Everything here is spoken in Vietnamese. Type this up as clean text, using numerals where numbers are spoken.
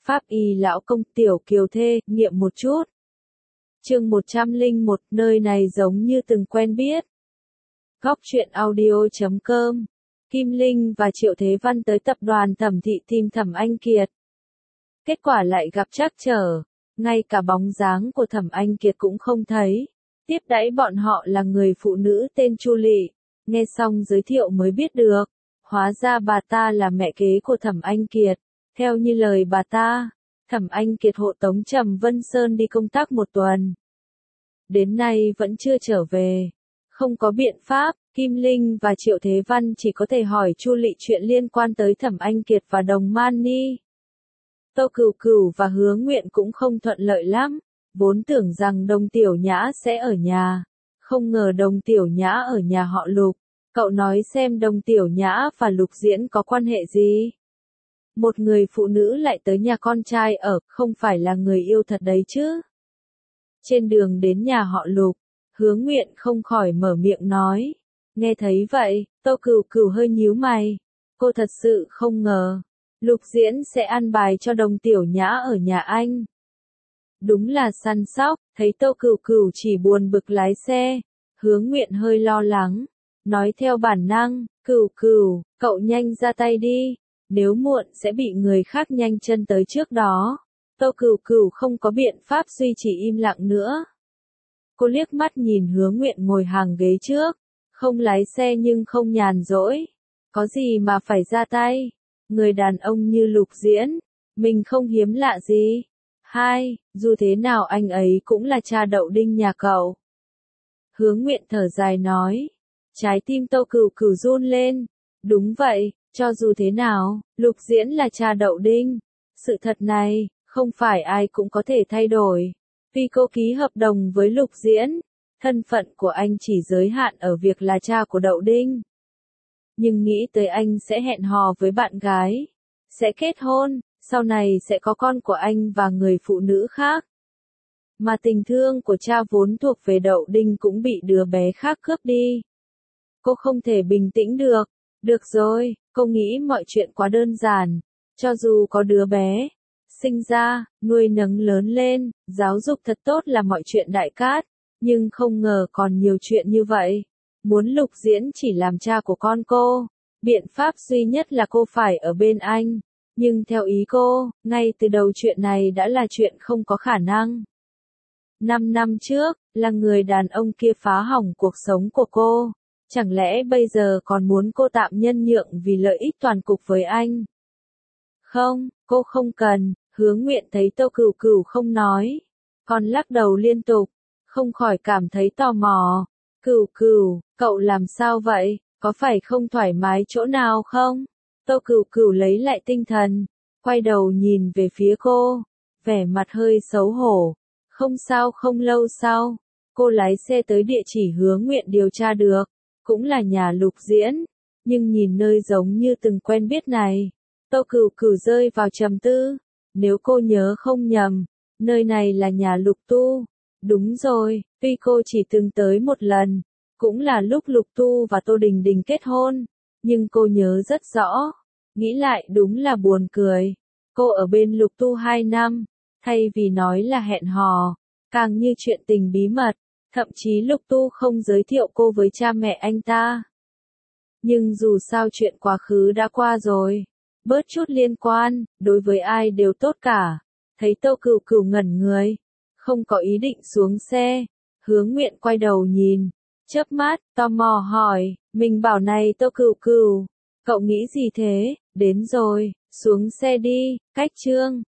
Pháp y lão công tiểu kiều thê, nghiệm một chút. Chương 101, nơi này giống như từng quen biết. Góc truyện audio.com. Kim Linh và Triệu Thế Văn tới tập đoàn Thẩm Thị tìm Thẩm Anh Kiệt. Kết quả lại gặp trắc trở, ngay cả bóng dáng của Thẩm Anh Kiệt cũng không thấy. Tiếp đãi bọn họ là người phụ nữ tên Chu Lị, nghe xong giới thiệu mới biết được, hóa ra bà ta là mẹ kế của Thẩm Anh Kiệt. Theo như lời bà ta, Thẩm Anh Kiệt hộ tống Trầm Vân Sơn đi công tác một tuần. Đến nay vẫn chưa trở về. Không có biện pháp, Kim Linh và Triệu Thế Văn chỉ có thể hỏi Chu Lị chuyện liên quan tới Thẩm Anh Kiệt và Đồng Man Ni. Tô Cửu Cửu và Hứa Nguyện cũng không thuận lợi lắm, vốn tưởng rằng Đồng Tiểu Nhã sẽ ở nhà, không ngờ Đồng Tiểu Nhã ở nhà họ Lục. Cậu nói xem Đồng Tiểu Nhã và Lục Diễn có quan hệ gì? Một người phụ nữ lại tới nhà con trai ở, không phải là người yêu thật đấy chứ? Trên đường đến nhà họ Lục, Hứa Nguyện không khỏi mở miệng nói. Nghe thấy vậy, Tô Cửu Cửu hơi nhíu mày. Cô thật sự không ngờ, Lục Diễn sẽ ăn bài cho Đồng Tiểu Nhã ở nhà anh. Đúng là săn sóc, thấy Tô Cửu Cửu chỉ buồn bực lái xe. Hứa Nguyện hơi lo lắng, nói theo bản năng, Cửu Cửu, cậu nhanh ra tay đi, nếu muộn sẽ bị người khác nhanh chân tới trước đó. Tô Cửu Cửu không có biện pháp duy trì im lặng nữa. Cô liếc mắt nhìn Hứa Nguyện ngồi hàng ghế trước, không lái xe nhưng không nhàn rỗi. Có gì mà phải ra tay? Người đàn ông như Lục Diễn, mình không hiếm lạ gì. Hai, dù thế nào anh ấy cũng là cha Đậu Đinh nhà cậu. Hứa Nguyện thở dài nói. Trái tim Tô Cửu Cửu run lên. Đúng vậy, cho dù thế nào, Lục Diễn là cha Đậu Đinh. Sự thật này, không phải ai cũng có thể thay đổi. Vì cô ký hợp đồng với Lục Diễn, thân phận của anh chỉ giới hạn ở việc là cha của Đậu Đinh. Nhưng nghĩ tới anh sẽ hẹn hò với bạn gái, sẽ kết hôn, sau này sẽ có con của anh và người phụ nữ khác. Mà tình thương của cha vốn thuộc về Đậu Đinh cũng bị đứa bé khác cướp đi. Cô không thể bình tĩnh được. Được rồi, cô nghĩ mọi chuyện quá đơn giản. Cho dù có đứa bé sinh ra, nuôi nấng lớn lên, giáo dục thật tốt là mọi chuyện đại cát, nhưng không ngờ còn nhiều chuyện như vậy. Muốn Lục Diễn chỉ làm cha của con cô, biện pháp duy nhất là cô phải ở bên anh. Nhưng theo ý cô, ngay từ đầu chuyện này đã là chuyện không có khả năng. 5 năm trước, là người đàn ông kia phá hỏng cuộc sống của cô. Chẳng lẽ bây giờ còn muốn cô tạm nhân nhượng vì lợi ích toàn cục với anh? Không, cô không cần. Hứa Nguyện thấy Tô Cửu Cửu không nói, còn lắc đầu liên tục, không khỏi cảm thấy tò mò. Cửu Cửu, cậu làm sao vậy? Có phải không thoải mái chỗ nào không? Tô Cửu Cửu lấy lại tinh thần, quay đầu nhìn về phía cô, vẻ mặt hơi xấu hổ. Không sao. Không lâu sau, cô lái xe tới địa chỉ Hứa Nguyện điều tra được, cũng là nhà Lục Diễn, nhưng nhìn nơi giống như từng quen biết này, Tô Cửu Cửu rơi vào trầm tư. Nếu cô nhớ không nhầm, nơi này là nhà Lục Tu. Đúng rồi, tuy cô chỉ từng tới một lần, cũng là lúc Lục Tu và Tô Đình Đình kết hôn, nhưng cô nhớ rất rõ. Nghĩ lại đúng là buồn cười. Cô ở bên Lục Tu 2 năm, thay vì nói là hẹn hò, càng như chuyện tình bí mật, thậm chí Lục Tu không giới thiệu cô với cha mẹ anh ta. Nhưng dù sao chuyện quá khứ đã qua rồi, bớt chút liên quan, đối với ai đều tốt cả. Thấy Tô Cửu Cửu ngẩn người, không có ý định xuống xe, Hứa Nguyện quay đầu nhìn, chớp mắt, tò mò hỏi, mình bảo này Tô Cửu Cửu, cậu nghĩ gì thế? Đến rồi, xuống xe đi, cách chương.